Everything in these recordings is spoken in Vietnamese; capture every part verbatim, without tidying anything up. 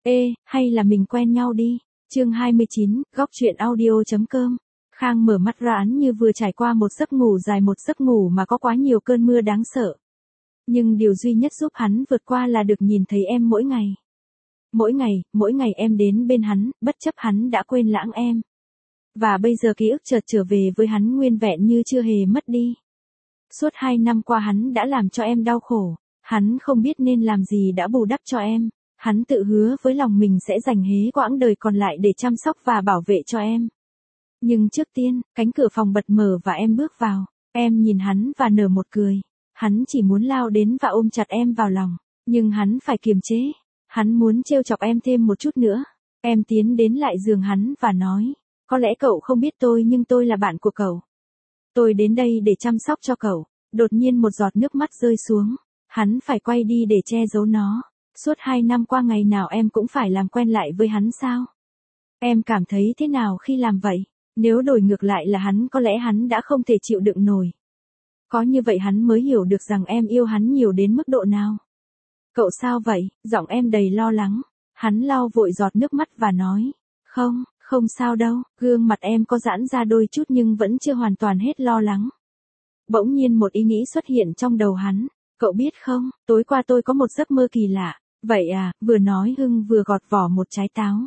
Ê, hay là mình quen nhau đi. Chương hai mươi chín, góc truyện audio.com. Khang mở mắt ra án như vừa trải qua một giấc ngủ dài, một giấc ngủ mà có quá nhiều cơn mưa đáng sợ. Nhưng điều duy nhất giúp hắn vượt qua là được nhìn thấy em mỗi ngày. Mỗi ngày, mỗi ngày em đến bên hắn, bất chấp hắn đã quên lãng em. Và bây giờ ký ức chợt trở về với hắn nguyên vẹn như chưa hề mất đi. Suốt hai năm qua hắn đã làm cho em đau khổ, hắn không biết nên làm gì đã bù đắp cho em. Hắn tự hứa với lòng mình sẽ dành hết quãng đời còn lại để chăm sóc và bảo vệ cho em. Nhưng trước tiên, cánh cửa phòng bật mở và em bước vào. Em nhìn hắn và nở một cười. Hắn chỉ muốn lao đến và ôm chặt em vào lòng. Nhưng hắn phải kiềm chế. Hắn muốn trêu chọc em thêm một chút nữa. Em tiến đến lại giường hắn và nói. Có lẽ cậu không biết tôi nhưng tôi là bạn của cậu. Tôi đến đây để chăm sóc cho cậu. Đột nhiên một giọt nước mắt rơi xuống. Hắn phải quay đi để che giấu nó. Suốt hai năm qua ngày nào em cũng phải làm quen lại với hắn sao? Em cảm thấy thế nào khi làm vậy? Nếu đổi ngược lại là hắn có lẽ hắn đã không thể chịu đựng nổi. Có như vậy hắn mới hiểu được rằng em yêu hắn nhiều đến mức độ nào. Cậu sao vậy? Giọng em đầy lo lắng. Hắn lau vội giọt nước mắt và nói. Không, không sao đâu. Gương mặt em có giãn ra đôi chút nhưng vẫn chưa hoàn toàn hết lo lắng. Bỗng nhiên một ý nghĩ xuất hiện trong đầu hắn. Cậu biết không, tối qua tôi có một giấc mơ kỳ lạ. Vậy à, vừa nói Hưng vừa gọt vỏ một trái táo.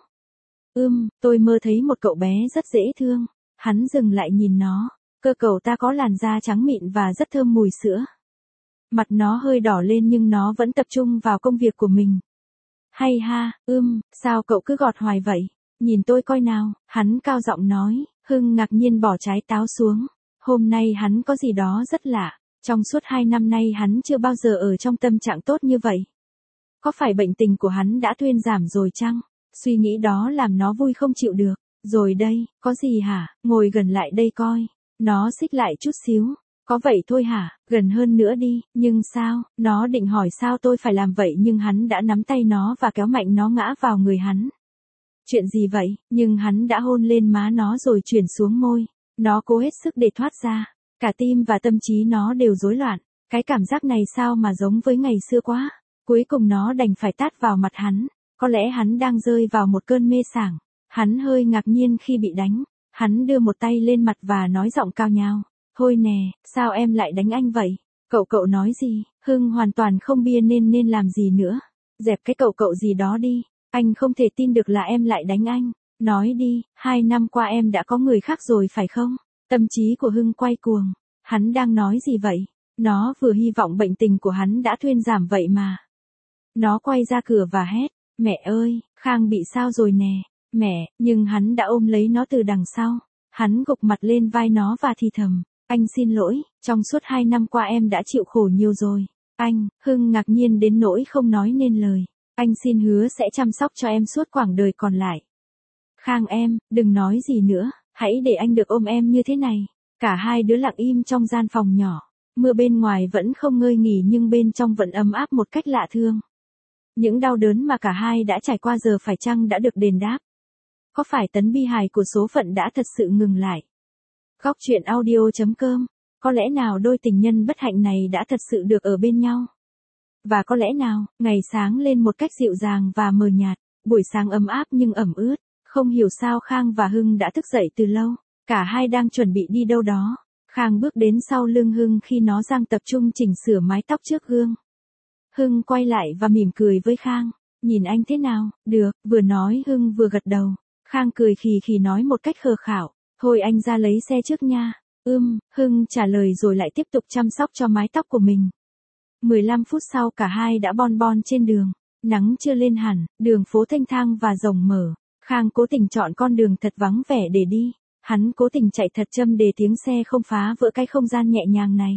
Ưm, tôi mơ thấy một cậu bé rất dễ thương. Hắn dừng lại nhìn nó. Cơ cậu ta có làn da trắng mịn và rất thơm mùi sữa. Mặt nó hơi đỏ lên nhưng nó vẫn tập trung vào công việc của mình. Hay ha, ưm, sao cậu cứ gọt hoài vậy? Nhìn tôi coi nào, hắn cao giọng nói. Hưng ngạc nhiên bỏ trái táo xuống. Hôm nay hắn có gì đó rất lạ. Trong suốt hai năm nay hắn chưa bao giờ ở trong tâm trạng tốt như vậy. Có phải bệnh tình của hắn đã thuyên giảm rồi chăng? Suy nghĩ đó làm nó vui không chịu được. Rồi đây, có gì hả? Ngồi gần lại đây coi. Nó xích lại chút xíu. Có vậy thôi hả? Gần hơn nữa đi. Nhưng sao? Nó định hỏi sao tôi phải làm vậy nhưng hắn đã nắm tay nó và kéo mạnh nó ngã vào người hắn. Chuyện gì vậy? Nhưng hắn đã hôn lên má nó rồi chuyển xuống môi. Nó cố hết sức để thoát ra. Cả tim và tâm trí nó đều rối loạn. Cái cảm giác này sao mà giống với ngày xưa quá. Cuối cùng nó đành phải tát vào mặt hắn. Có lẽ hắn đang rơi vào một cơn mê sảng. Hắn hơi ngạc nhiên khi bị đánh. Hắn đưa một tay lên mặt và nói giọng cao nhao. Thôi nè, sao em lại đánh anh vậy? Cậu cậu nói gì? Hưng hoàn toàn không bia nên nên làm gì nữa. Dẹp cái cậu cậu gì đó đi. Anh không thể tin được là em lại đánh anh. Nói đi, hai năm qua em đã có người khác rồi phải không? Tâm trí của Hưng quay cuồng. Hắn đang nói gì vậy? Nó vừa hy vọng bệnh tình của hắn đã thuyên giảm vậy mà. Nó quay ra cửa và hét. Mẹ ơi, Khang bị sao rồi nè? Mẹ, nhưng hắn đã ôm lấy nó từ đằng sau. Hắn gục mặt lên vai nó và thì thầm. Anh xin lỗi, trong suốt hai năm qua em đã chịu khổ nhiều rồi. Anh, Hưng ngạc nhiên đến nỗi không nói nên lời. Anh xin hứa sẽ chăm sóc cho em suốt quãng đời còn lại. Khang em, đừng nói gì nữa, hãy để anh được ôm em như thế này. Cả hai đứa lặng im trong gian phòng nhỏ. Mưa bên ngoài vẫn không ngơi nghỉ nhưng bên trong vẫn ấm áp một cách lạ thương. Những đau đớn mà cả hai đã trải qua giờ phải chăng đã được đền đáp? Có phải tấn bi hài của số phận đã thật sự ngừng lại? Góc truyện audio.com. Có lẽ nào đôi tình nhân bất hạnh này đã thật sự được ở bên nhau? Và có lẽ nào, ngày sáng lên một cách dịu dàng và mờ nhạt, buổi sáng ấm áp nhưng ẩm ướt. Không hiểu sao Khang và Hưng đã thức dậy từ lâu. Cả hai đang chuẩn bị đi đâu đó. Khang bước đến sau lưng Hưng khi nó đang tập trung chỉnh sửa mái tóc trước gương. Hưng quay lại và mỉm cười với Khang. Nhìn anh thế nào? Được, vừa nói Hưng vừa gật đầu. Khang cười khì khì nói một cách khờ khảo. Thôi anh ra lấy xe trước nha. Ưm, Hưng trả lời rồi lại tiếp tục chăm sóc cho mái tóc của mình. mười lăm phút sau cả hai đã bon bon trên đường. Nắng chưa lên hẳn, đường phố thanh thang và rộng mở. Khang cố tình chọn con đường thật vắng vẻ để đi. Hắn cố tình chạy thật chậm để tiếng xe không phá vỡ cái không gian nhẹ nhàng này.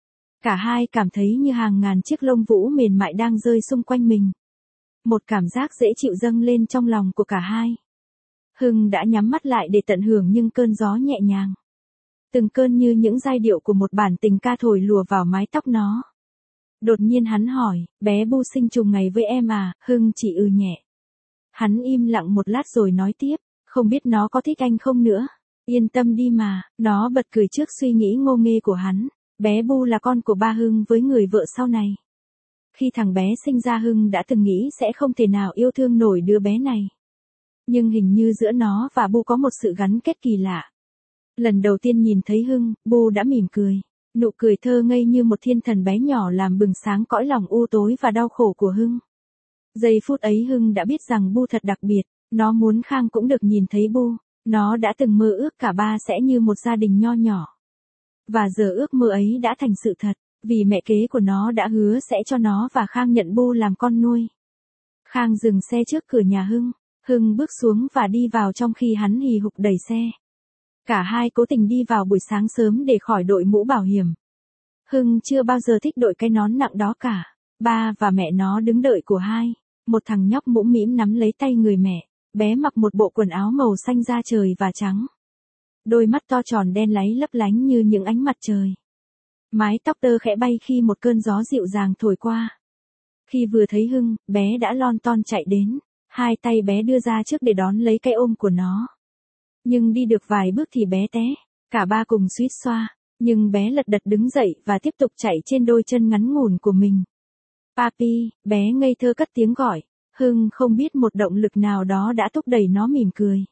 Cả hai cảm thấy như hàng ngàn chiếc lông vũ mềm mại đang rơi xung quanh mình. Một cảm giác dễ chịu dâng lên trong lòng của cả hai. Hưng đã nhắm mắt lại để tận hưởng những cơn gió nhẹ nhàng. Từng cơn như những giai điệu của một bản tình ca thổi lùa vào mái tóc nó. Đột nhiên hắn hỏi, bé Bu sinh trùng ngày với em à? Hưng chỉ ừ nhẹ. Hắn im lặng một lát rồi nói tiếp, không biết nó có thích anh không nữa. Yên tâm đi mà, nó bật cười trước suy nghĩ ngô nghê của hắn. Bé Bu là con của ba Hưng với người vợ sau này. Khi thằng bé sinh ra Hưng đã từng nghĩ sẽ không thể nào yêu thương nổi đứa bé này. Nhưng hình như giữa nó và Bu có một sự gắn kết kỳ lạ. Lần đầu tiên nhìn thấy Hưng, Bu đã mỉm cười. Nụ cười thơ ngây như một thiên thần bé nhỏ làm bừng sáng cõi lòng u tối và đau khổ của Hưng. Giây phút ấy Hưng đã biết rằng Bu thật đặc biệt, nó muốn Khang cũng được nhìn thấy Bu. Nó đã từng mơ ước cả ba sẽ như một gia đình nho nhỏ. Và giờ ước mơ ấy đã thành sự thật, vì mẹ kế của nó đã hứa sẽ cho nó và Khang nhận Bu làm con nuôi. Khang dừng xe trước cửa nhà Hưng. Hưng bước xuống và đi vào trong khi hắn hì hục đẩy xe. Cả hai cố tình đi vào buổi sáng sớm để khỏi đội mũ bảo hiểm. Hưng chưa bao giờ thích đội cái nón nặng đó cả. Ba và mẹ nó đứng đợi của hai. Một thằng nhóc mũm mĩm nắm lấy tay người mẹ. Bé mặc một bộ quần áo màu xanh da trời và trắng. Đôi mắt to tròn đen láy lấp lánh như những ánh mặt trời. Mái tóc tơ khẽ bay khi một cơn gió dịu dàng thổi qua. Khi vừa thấy Hưng, bé đã lon ton chạy đến. Hai tay bé đưa ra trước để đón lấy cái ôm của nó. Nhưng đi được vài bước thì bé té. Cả ba cùng suýt xoa. Nhưng bé lật đật đứng dậy và tiếp tục chạy trên đôi chân ngắn ngủn của mình. Papi, bé ngây thơ cất tiếng gọi. Hưng không biết một động lực nào đó đã thúc đẩy nó mỉm cười.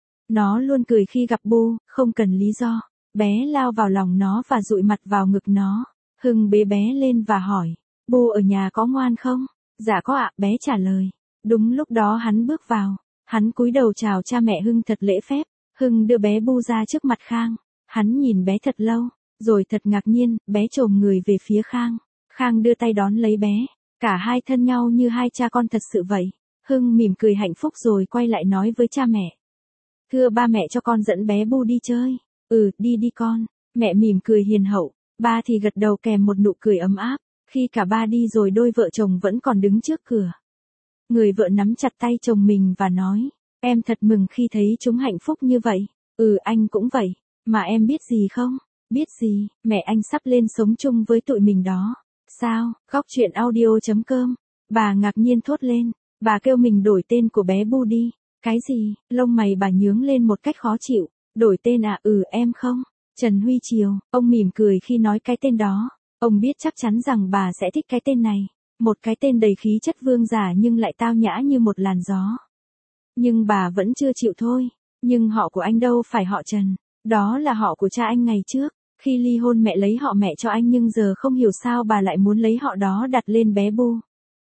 Nó luôn cười khi gặp Bu, không cần lý do. Bé lao vào lòng nó và dụi mặt vào ngực nó. Hưng bế bé lên và hỏi. Bu ở nhà có ngoan không? Dạ có ạ, bé trả lời. Đúng lúc đó hắn bước vào. Hắn cúi đầu chào cha mẹ Hưng thật lễ phép. Hưng đưa bé Bu ra trước mặt Khang. Hắn nhìn bé thật lâu. Rồi thật ngạc nhiên, bé chồm người về phía Khang. Khang đưa tay đón lấy bé. Cả hai thân nhau như hai cha con thật sự vậy. Hưng mỉm cười hạnh phúc rồi quay lại nói với cha mẹ. Thưa ba mẹ cho con dẫn bé Bu đi chơi. Ừ, đi đi con. Mẹ mỉm cười hiền hậu. Ba thì gật đầu kèm một nụ cười ấm áp. Khi cả ba đi rồi đôi vợ chồng vẫn còn đứng trước cửa. Người vợ nắm chặt tay chồng mình và nói. Em thật mừng khi thấy chúng hạnh phúc như vậy. Ừ, anh cũng vậy. Mà em biết gì không? Biết gì? Mẹ anh sắp lên sống chung với tụi mình đó. Sao? Góc chuyện audio chấm com. Bà ngạc nhiên thốt lên. Bà kêu mình đổi tên của bé Bu đi. Cái gì? Lông mày bà nhướng lên một cách khó chịu. Đổi tên à? Ừ, em không. Trần Huy Triều. Ông mỉm cười khi nói cái tên đó. Ông biết chắc chắn rằng bà sẽ thích cái tên này. Một cái tên đầy khí chất vương giả nhưng lại tao nhã như một làn gió. Nhưng bà vẫn chưa chịu thôi. Nhưng họ của anh đâu phải họ Trần. Đó là họ của cha anh ngày trước. Khi ly hôn mẹ lấy họ mẹ cho anh nhưng giờ không hiểu sao bà lại muốn lấy họ đó đặt lên bé Bu.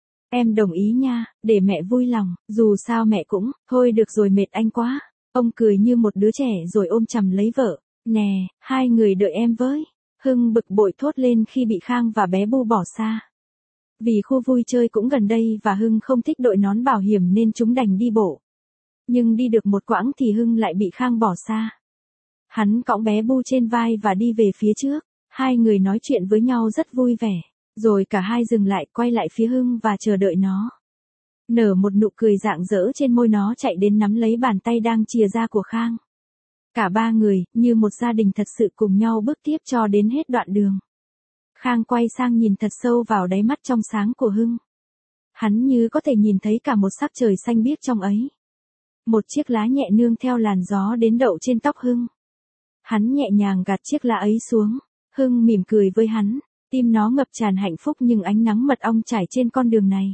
Em đồng ý nha, để mẹ vui lòng, dù sao mẹ cũng, thôi được rồi mệt anh quá. Ông cười như một đứa trẻ rồi ôm chầm lấy vợ. Nè, hai người đợi em với. Hưng bực bội thốt lên khi bị Khang và bé Bu bỏ xa. Vì khu vui chơi cũng gần đây và Hưng không thích đội nón bảo hiểm nên chúng đành đi bộ. Nhưng đi được một quãng thì Hưng lại bị Khang bỏ xa. Hắn cõng bé Bu trên vai và đi về phía trước. Hai người nói chuyện với nhau rất vui vẻ. Rồi cả hai dừng lại quay lại phía Hưng và chờ đợi nó. Nở một nụ cười rạng rỡ trên môi nó chạy đến nắm lấy bàn tay đang chìa ra của Khang. Cả ba người, như một gia đình thật sự cùng nhau bước tiếp cho đến hết đoạn đường. Khang quay sang nhìn thật sâu vào đáy mắt trong sáng của Hưng. Hắn như có thể nhìn thấy cả một sắc trời xanh biếc trong ấy. Một chiếc lá nhẹ nương theo làn gió đến đậu trên tóc Hưng. Hắn nhẹ nhàng gạt chiếc lá ấy xuống. Hưng mỉm cười với hắn. Tim nó ngập tràn hạnh phúc nhưng ánh nắng mật ong trải trên con đường này.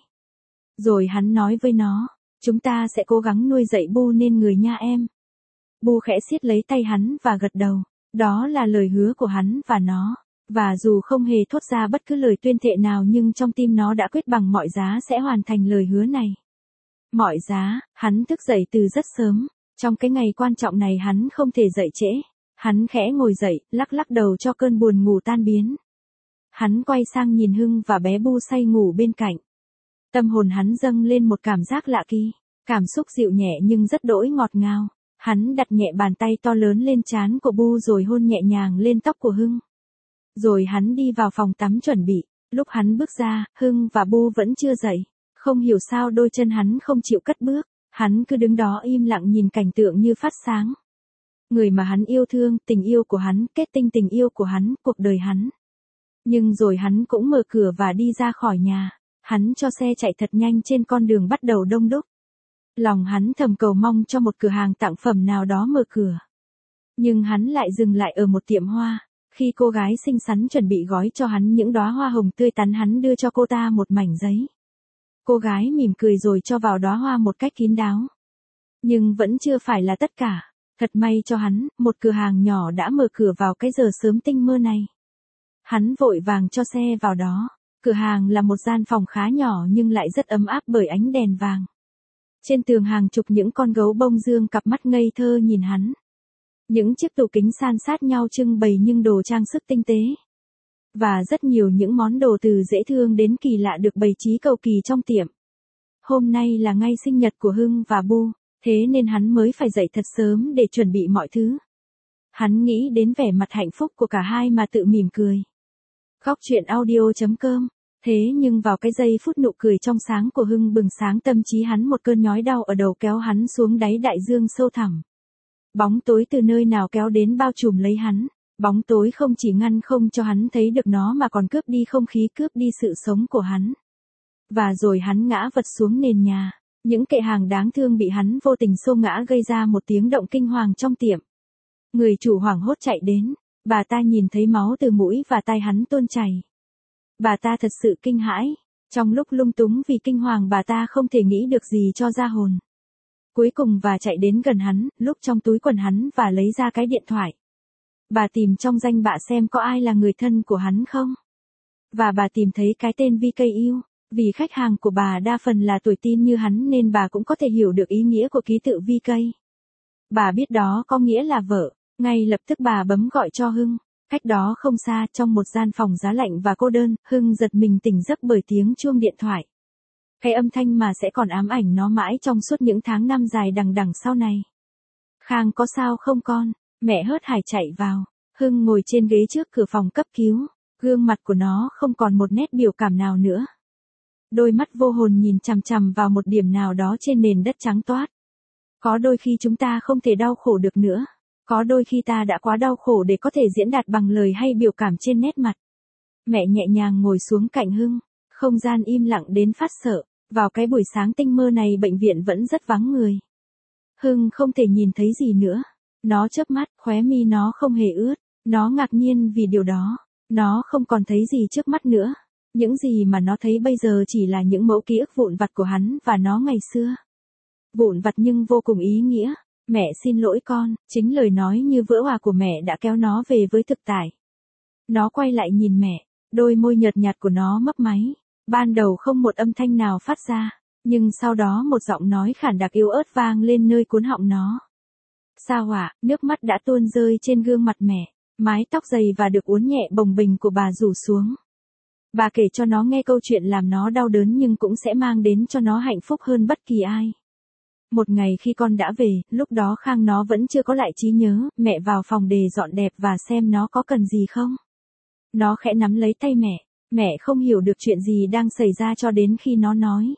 Rồi hắn nói với nó. Chúng ta sẽ cố gắng nuôi dạy Bu nên người nha em. Bu khẽ siết lấy tay hắn và gật đầu. Đó là lời hứa của hắn và nó. Và dù không hề thốt ra bất cứ lời tuyên thệ nào nhưng trong tim nó đã quyết bằng mọi giá sẽ hoàn thành lời hứa này. Mọi giá, hắn thức dậy từ rất sớm. Trong cái ngày quan trọng này hắn không thể dậy trễ. Hắn khẽ ngồi dậy, lắc lắc đầu cho cơn buồn ngủ tan biến. Hắn quay sang nhìn Hưng và bé Bu say ngủ bên cạnh. Tâm hồn hắn dâng lên một cảm giác lạ kỳ. Cảm xúc dịu nhẹ nhưng rất đỗi ngọt ngào. Hắn đặt nhẹ bàn tay to lớn lên trán của Bu rồi hôn nhẹ nhàng lên tóc của Hưng. Rồi hắn đi vào phòng tắm chuẩn bị. Lúc hắn bước ra, Hưng và Bu vẫn chưa dậy. Không hiểu sao đôi chân hắn không chịu cất bước. Hắn cứ đứng đó im lặng nhìn cảnh tượng như phát sáng. Người mà hắn yêu thương, tình yêu của hắn, kết tinh tình yêu của hắn, cuộc đời hắn. Nhưng rồi hắn cũng mở cửa và đi ra khỏi nhà. Hắn cho xe chạy thật nhanh trên con đường bắt đầu đông đúc. Lòng hắn thầm cầu mong cho một cửa hàng tặng phẩm nào đó mở cửa. Nhưng hắn lại dừng lại ở một tiệm hoa. Khi cô gái xinh xắn chuẩn bị gói cho hắn những đóa hoa hồng tươi tắn, hắn đưa cho cô ta một mảnh giấy. Cô gái mỉm cười rồi cho vào đóa hoa một cách kín đáo. Nhưng vẫn chưa phải là tất cả. Thật may cho hắn, một cửa hàng nhỏ đã mở cửa vào cái giờ sớm tinh mơ này. Hắn vội vàng cho xe vào đó. Cửa hàng là một gian phòng khá nhỏ nhưng lại rất ấm áp bởi ánh đèn vàng. Trên tường hàng chục những con gấu bông dương cặp mắt ngây thơ nhìn hắn. Những chiếc tủ kính san sát nhau trưng bày những đồ trang sức tinh tế. Và rất nhiều những món đồ từ dễ thương đến kỳ lạ được bày trí cầu kỳ trong tiệm. Hôm nay là ngày sinh nhật của Hưng và Bu, thế nên hắn mới phải dậy thật sớm để chuẩn bị mọi thứ. Hắn nghĩ đến vẻ mặt hạnh phúc của cả hai mà tự mỉm cười. Góc truyện audio chấm com. Thế nhưng vào cái giây phút nụ cười trong sáng của Hưng bừng sáng tâm trí hắn, một cơn nhói đau ở đầu kéo hắn xuống đáy đại dương sâu thẳm. Bóng tối từ nơi nào kéo đến bao trùm lấy hắn. Bóng tối không chỉ ngăn không cho hắn thấy được nó mà còn cướp đi không khí, cướp đi sự sống của hắn. Và rồi hắn ngã vật xuống nền nhà. Những kệ hàng đáng thương bị hắn vô tình xô ngã gây ra một tiếng động kinh hoàng trong tiệm. Người chủ hoảng hốt chạy đến. Bà ta nhìn thấy máu từ mũi và tai hắn tuôn chảy. Bà ta thật sự kinh hãi. Trong lúc lung túng vì kinh hoàng, bà ta không thể nghĩ được gì cho ra hồn. Cuối cùng bà chạy đến gần hắn, lúc trong túi quần hắn và lấy ra cái điện thoại. Bà tìm trong danh bạ xem có ai là người thân của hắn không. Và bà tìm thấy cái tên vê ca u. Vì khách hàng của bà đa phần là tuổi teen như hắn nên bà cũng có thể hiểu được ý nghĩa của ký tự vê ca. Bà biết đó có nghĩa là vợ. Ngay lập tức bà bấm gọi cho Hưng. Cách đó không xa, trong một gian phòng giá lạnh và cô đơn, Hưng giật mình tỉnh giấc bởi tiếng chuông điện thoại. Cái âm thanh mà sẽ còn ám ảnh nó mãi trong suốt những tháng năm dài đằng đằng sau này. Khang có sao không con? Mẹ hớt hải chạy vào. Hưng ngồi trên ghế trước cửa phòng cấp cứu. Gương mặt của nó không còn một nét biểu cảm nào nữa. Đôi mắt vô hồn nhìn chằm chằm vào một điểm nào đó trên nền đất trắng toát. Có đôi khi chúng ta không thể đau khổ được nữa. Có đôi khi ta đã quá đau khổ để có thể diễn đạt bằng lời hay biểu cảm trên nét mặt. Mẹ nhẹ nhàng ngồi xuống cạnh Hưng. Không gian im lặng đến phát sợ. Vào cái buổi sáng tinh mơ này bệnh viện vẫn rất vắng người. Hưng không thể nhìn thấy gì nữa. Nó chớp mắt, khóe mi nó không hề ướt. Nó ngạc nhiên vì điều đó. Nó không còn thấy gì trước mắt nữa. Những gì mà nó thấy bây giờ chỉ là những mẫu ký ức vụn vặt của hắn và nó ngày xưa. Vụn vặt nhưng vô cùng ý nghĩa. Mẹ xin lỗi con, chính lời nói như vỡ òa của mẹ đã kéo nó về với thực tại. Nó quay lại nhìn mẹ, đôi môi nhợt nhạt của nó mấp máy. Ban đầu không một âm thanh nào phát ra, nhưng sau đó một giọng nói khản đặc yếu ớt vang lên nơi cuốn họng nó. Sao ạ, nước mắt đã tuôn rơi trên gương mặt mẹ, mái tóc dày và được uốn nhẹ bồng bềnh của bà rủ xuống. Bà kể cho nó nghe câu chuyện làm nó đau đớn nhưng cũng sẽ mang đến cho nó hạnh phúc hơn bất kỳ ai. Một ngày khi con đã về, lúc đó Khang nó vẫn chưa có lại trí nhớ, mẹ vào phòng để dọn dẹp và xem nó có cần gì không. Nó khẽ nắm lấy tay mẹ, mẹ không hiểu được chuyện gì đang xảy ra cho đến khi nó nói.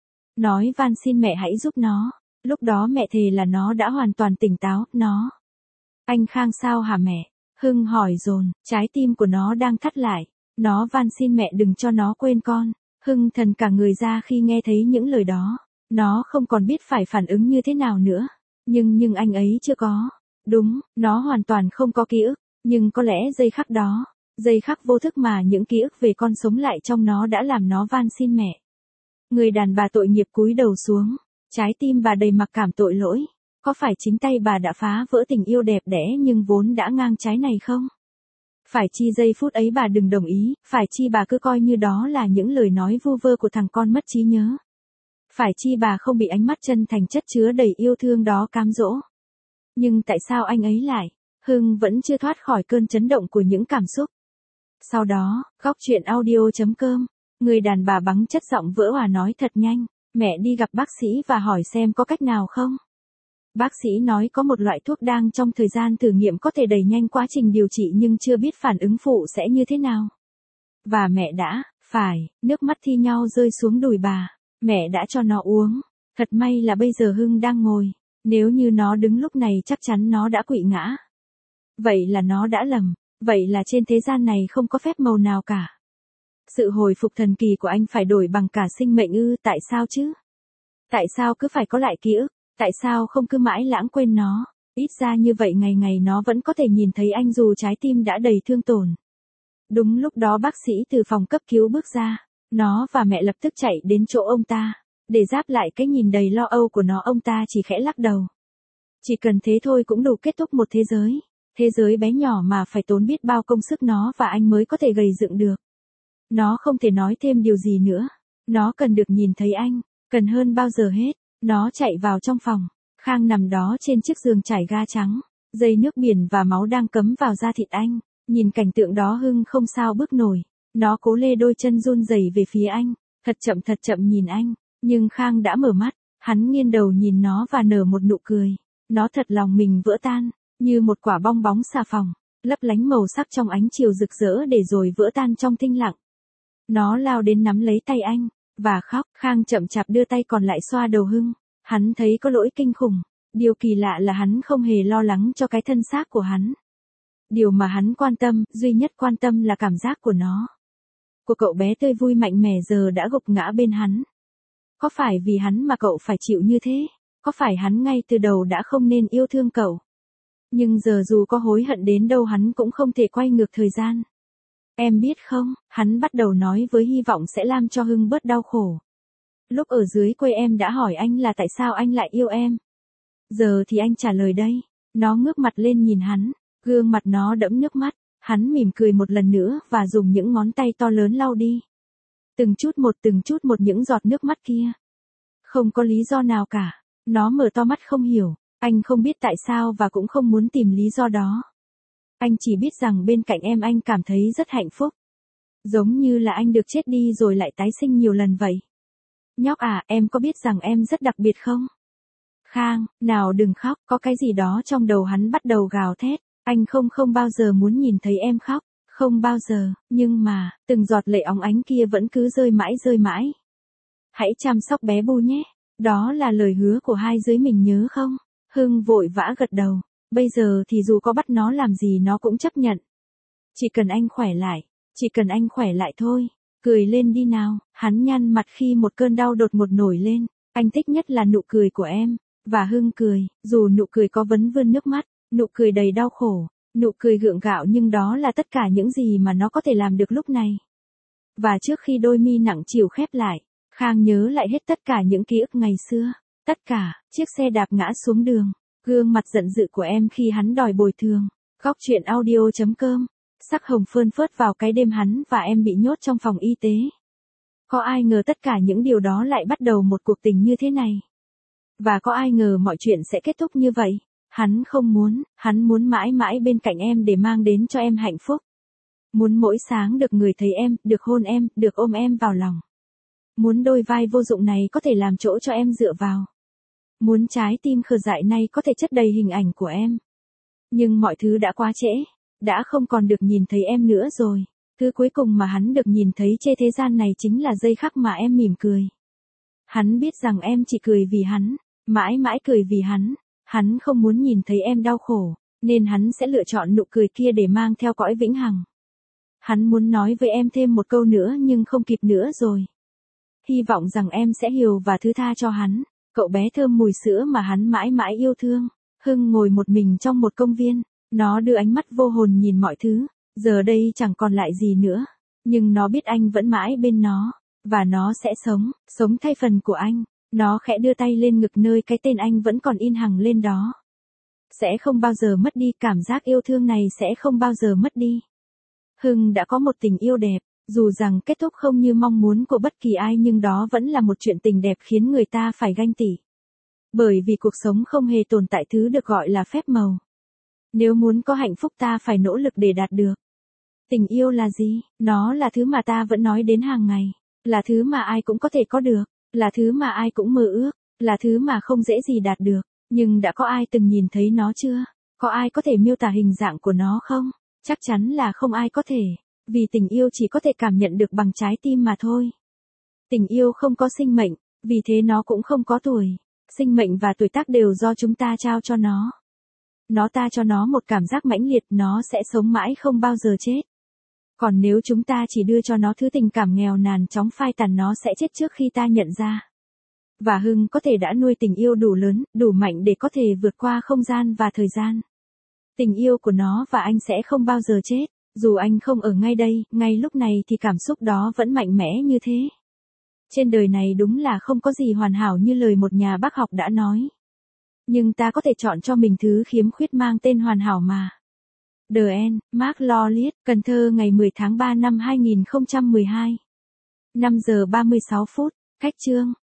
Nói van xin mẹ hãy giúp nó, lúc đó mẹ thề là nó đã hoàn toàn tỉnh táo, nó. Anh Khang sao hả mẹ? Hưng hỏi dồn, trái tim của nó đang thắt lại, nó van xin mẹ đừng cho nó quên con. Hưng thần cả người ra khi nghe thấy những lời đó. Nó không còn biết phải phản ứng như thế nào nữa. Nhưng nhưng anh ấy chưa có. Đúng, nó hoàn toàn không có ký ức. Nhưng có lẽ giây khắc đó, giây khắc vô thức mà những ký ức về con sống lại trong nó đã làm nó van xin mẹ. Người đàn bà tội nghiệp cúi đầu xuống. Trái tim bà đầy mặc cảm tội lỗi. Có phải chính tay bà đã phá vỡ tình yêu đẹp đẽ nhưng vốn đã ngang trái này không? Phải chi giây phút ấy bà đừng đồng ý, phải chi bà cứ coi như đó là những lời nói vu vơ của thằng con mất trí nhớ. Phải chi bà không bị ánh mắt chân thành chất chứa đầy yêu thương đó cám dỗ. Nhưng tại sao anh ấy lại? Hưng vẫn chưa thoát khỏi cơn chấn động của những cảm xúc. Sau đó, góc truyện audio chấm com, người đàn bà bắn chất giọng vỡ òa nói thật nhanh, mẹ đi gặp bác sĩ và hỏi xem có cách nào không. Bác sĩ nói có một loại thuốc đang trong thời gian thử nghiệm có thể đẩy nhanh quá trình điều trị nhưng chưa biết phản ứng phụ sẽ như thế nào. Và mẹ đã, phải, nước mắt thi nhau rơi xuống đùi bà. Mẹ đã cho nó uống. Thật may là bây giờ Hưng đang ngồi. Nếu như nó đứng lúc này chắc chắn nó đã quỵ ngã. Vậy là nó đã lầm. Vậy là trên thế gian này không có phép màu nào cả. Sự hồi phục thần kỳ của anh phải đổi bằng cả sinh mệnh ư? Tại sao chứ? Tại sao cứ phải có lại ký ức? Tại sao không cứ mãi lãng quên nó? Ít ra như vậy ngày ngày nó vẫn có thể nhìn thấy anh dù trái tim đã đầy thương tổn. Đúng lúc đó bác sĩ từ phòng cấp cứu bước ra, nó và mẹ lập tức chạy đến chỗ ông ta, để giáp lại cái nhìn đầy lo âu của nó. Ông ta chỉ khẽ lắc đầu. Chỉ cần thế thôi cũng đủ kết thúc một thế giới, thế giới bé nhỏ mà phải tốn biết bao công sức nó và anh mới có thể gầy dựng được. Nó không thể nói thêm điều gì nữa, nó cần được nhìn thấy anh, cần hơn bao giờ hết. Nó chạy vào trong phòng, Khang nằm đó trên chiếc giường trải ga trắng, dây nước biển và máu đang cấm vào da thịt anh. Nhìn cảnh tượng đó Hưng không sao bước nổi, nó cố lê đôi chân run rẩy về phía anh, thật chậm thật chậm nhìn anh, nhưng Khang đã mở mắt, hắn nghiêng đầu nhìn nó và nở một nụ cười. Nó thật lòng mình vỡ tan, như một quả bong bóng xà phòng, lấp lánh màu sắc trong ánh chiều rực rỡ để rồi vỡ tan trong thinh lặng. Nó lao đến nắm lấy tay anh, và khóc. Khang chậm chạp đưa tay còn lại xoa đầu Hưng, hắn thấy có lỗi kinh khủng, điều kỳ lạ là hắn không hề lo lắng cho cái thân xác của hắn. Điều mà hắn quan tâm, duy nhất quan tâm là cảm giác của nó. Của cậu bé tươi vui mạnh mẽ giờ đã gục ngã bên hắn. Có phải vì hắn mà cậu phải chịu như thế? Có phải hắn ngay từ đầu đã không nên yêu thương cậu? Nhưng giờ dù có hối hận đến đâu hắn cũng không thể quay ngược thời gian. Em biết không, hắn bắt đầu nói với hy vọng sẽ làm cho Hưng bớt đau khổ. Lúc ở dưới quê em đã hỏi anh là tại sao anh lại yêu em. Giờ thì anh trả lời đây. Nó ngước mặt lên nhìn hắn, gương mặt nó đẫm nước mắt. Hắn mỉm cười một lần nữa và dùng những ngón tay to lớn lau đi. Từng chút một từng chút một những giọt nước mắt kia. Không có lý do nào cả. Nó mở to mắt không hiểu. Anh không biết tại sao và cũng không muốn tìm lý do đó. Anh chỉ biết rằng bên cạnh em anh cảm thấy rất hạnh phúc. Giống như là anh được chết đi rồi lại tái sinh nhiều lần vậy. Nhóc à, em có biết rằng em rất đặc biệt không? Khang, nào đừng khóc, có cái gì đó trong đầu hắn bắt đầu gào thét. Anh không không bao giờ muốn nhìn thấy em khóc, không bao giờ, nhưng mà, từng giọt lệ óng ánh kia vẫn cứ rơi mãi rơi mãi. Hãy chăm sóc bé Bu nhé, đó là lời hứa của hai dưới mình nhớ không? Hưng vội vã gật đầu, bây giờ thì dù có bắt nó làm gì nó cũng chấp nhận. Chỉ cần anh khỏe lại, chỉ cần anh khỏe lại thôi, cười lên đi nào. Hắn nhăn mặt khi một cơn đau đột ngột nổi lên, anh thích nhất là nụ cười của em, và Hưng cười, dù nụ cười có vấn vương nước mắt. Nụ cười đầy đau khổ, nụ cười gượng gạo nhưng đó là tất cả những gì mà nó có thể làm được lúc này. Và trước khi đôi mi nặng trĩu khép lại, Khang nhớ lại hết tất cả những ký ức ngày xưa, tất cả, chiếc xe đạp ngã xuống đường, gương mặt giận dữ của em khi hắn đòi bồi thường, góc truyện audio chấm com, sắc hồng phơn phớt vào cái đêm hắn và em bị nhốt trong phòng y tế. Có ai ngờ tất cả những điều đó lại bắt đầu một cuộc tình như thế này. Và có ai ngờ mọi chuyện sẽ kết thúc như vậy. Hắn không muốn, hắn muốn mãi mãi bên cạnh em để mang đến cho em hạnh phúc. Muốn mỗi sáng được người thấy em, được hôn em, được ôm em vào lòng. Muốn đôi vai vô dụng này có thể làm chỗ cho em dựa vào. Muốn trái tim khờ dại này có thể chất đầy hình ảnh của em. Nhưng mọi thứ đã quá trễ, đã không còn được nhìn thấy em nữa rồi. Thứ cuối cùng mà hắn được nhìn thấy trên thế gian này chính là giây khắc mà em mỉm cười. Hắn biết rằng em chỉ cười vì hắn, mãi mãi cười vì hắn. Hắn không muốn nhìn thấy em đau khổ, nên hắn sẽ lựa chọn nụ cười kia để mang theo cõi vĩnh hằng. Hắn muốn nói với em thêm một câu nữa nhưng không kịp nữa rồi. Hy vọng rằng em sẽ hiểu và thứ tha cho hắn, cậu bé thơm mùi sữa mà hắn mãi mãi yêu thương. Hưng ngồi một mình trong một công viên, nó đưa ánh mắt vô hồn nhìn mọi thứ, giờ đây chẳng còn lại gì nữa. Nhưng nó biết anh vẫn mãi bên nó, và nó sẽ sống, sống thay phần của anh. Nó khẽ đưa tay lên ngực nơi cái tên anh vẫn còn in hằng lên đó. Sẽ không bao giờ mất đi, cảm giác yêu thương này sẽ không bao giờ mất đi. Hưng đã có một tình yêu đẹp, dù rằng kết thúc không như mong muốn của bất kỳ ai nhưng đó vẫn là một chuyện tình đẹp khiến người ta phải ganh tị. Bởi vì cuộc sống không hề tồn tại thứ được gọi là phép màu. Nếu muốn có hạnh phúc ta phải nỗ lực để đạt được. Tình yêu là gì? Nó là thứ mà ta vẫn nói đến hàng ngày, là thứ mà ai cũng có thể có được. Là thứ mà ai cũng mơ ước, là thứ mà không dễ gì đạt được, nhưng đã có ai từng nhìn thấy nó chưa? Có ai có thể miêu tả hình dạng của nó không? Chắc chắn là không ai có thể, vì tình yêu chỉ có thể cảm nhận được bằng trái tim mà thôi. Tình yêu không có sinh mệnh, vì thế nó cũng không có tuổi. Sinh mệnh và tuổi tác đều do chúng ta trao cho nó. Nó ta cho nó một cảm giác mãnh liệt, nó sẽ sống mãi không bao giờ chết. Còn nếu chúng ta chỉ đưa cho nó thứ tình cảm nghèo nàn chóng phai tàn nó sẽ chết trước khi ta nhận ra. Và Hưng có thể đã nuôi tình yêu đủ lớn, đủ mạnh để có thể vượt qua không gian và thời gian. Tình yêu của nó và anh sẽ không bao giờ chết. Dù anh không ở ngay đây, ngay lúc này thì cảm xúc đó vẫn mạnh mẽ như thế. Trên đời này đúng là không có gì hoàn hảo như lời một nhà bác học đã nói. Nhưng ta có thể chọn cho mình thứ khiếm khuyết mang tên hoàn hảo mà. The End, Mark Lawless, Cần Thơ ngày mười tháng ba năm hai nghìn không trăm mười hai. năm giờ ba mươi sáu phút, khách chương.